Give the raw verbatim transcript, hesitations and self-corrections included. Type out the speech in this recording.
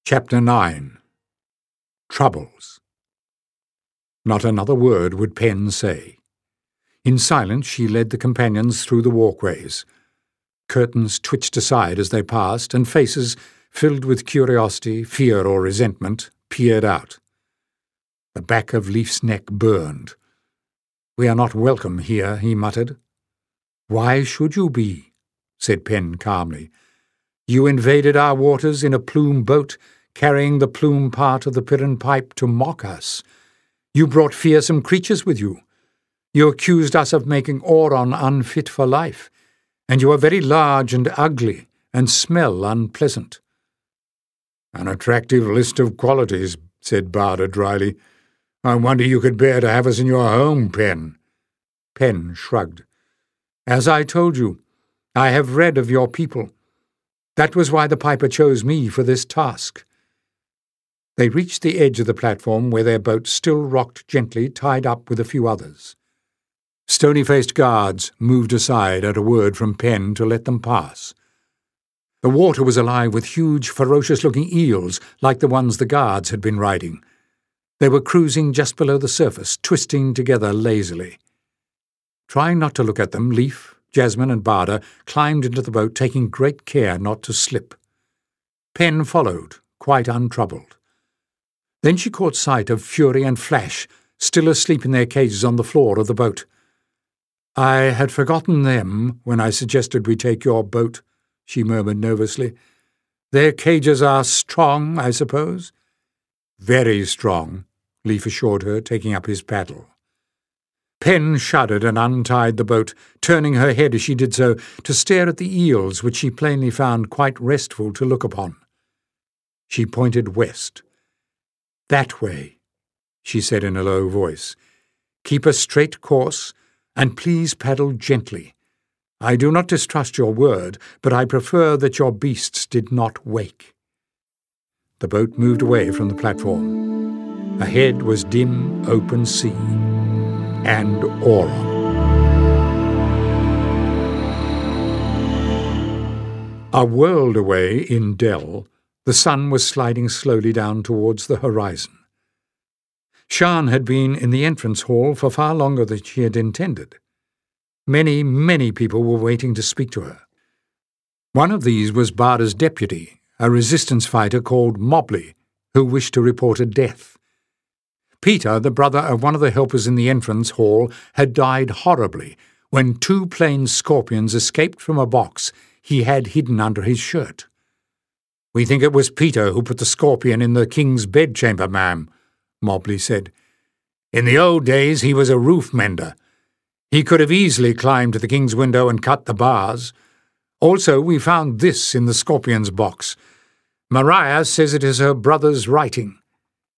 Chapter nine. Troubles. Not another word would Pen say. In silence she led the companions through the walkways. Curtains twitched aside as they passed, and faces, filled with curiosity, fear, or resentment, peered out. The back of Leif's neck burned. "We are not welcome here," he muttered. "Why should you be?" said Pen calmly. "You invaded our waters in a plume boat, carrying the plume part of the Piran pipe to mock us. You brought fearsome creatures with you. You accused us of making Auron unfit for life, and you are very large and ugly, and smell unpleasant." "An attractive list of qualities," said Barda dryly. "I wonder you could bear to have us in your home, Pen." Pen shrugged. "As I told you, I have read of your people. That was why the Piper chose me for this task." They reached the edge of the platform where their boat still rocked gently, tied up with a few others. Stony-faced guards moved aside at a word from Pen to let them pass. The water was alive with huge, ferocious-looking eels like the ones the guards had been riding. They were cruising just below the surface, twisting together lazily. Trying not to look at them, Leif, Jasmine, and Barda climbed into the boat, taking great care not to slip. Pen followed, quite untroubled. Then she caught sight of Fury and Flash, still asleep in their cages on the floor of the boat. "I had forgotten them when I suggested we take your boat," she murmured nervously. "Their cages are strong, I suppose?" "Very strong," Leif assured her, taking up his paddle. Pen shuddered and untied the boat, turning her head as she did so to stare at the eels, which she plainly found quite restful to look upon. She pointed west. "That way," she said in a low voice. "Keep a straight course, and please paddle gently. I do not distrust your word, but I prefer that your beasts did not wake." The boat moved away from the platform. Ahead was dim, open sea, and Auron. A world away in Dell, the sun was sliding slowly down towards the horizon. Shan had been in the entrance hall for far longer than she had intended. Many, many people were waiting to speak to her. One of these was Barda's deputy, a resistance fighter called Mobley, who wished to report a death. Peter, the brother of one of the helpers in the entrance hall, had died horribly when two plain scorpions escaped from a box he had hidden under his shirt. "We think it was Peter who put the scorpion in the king's bedchamber, ma'am," Mobley said. "In the old days he was a roof mender. He could have easily climbed to the king's window and cut the bars. Also, we found this in the scorpion's box. Mariah says it is her brother's writing.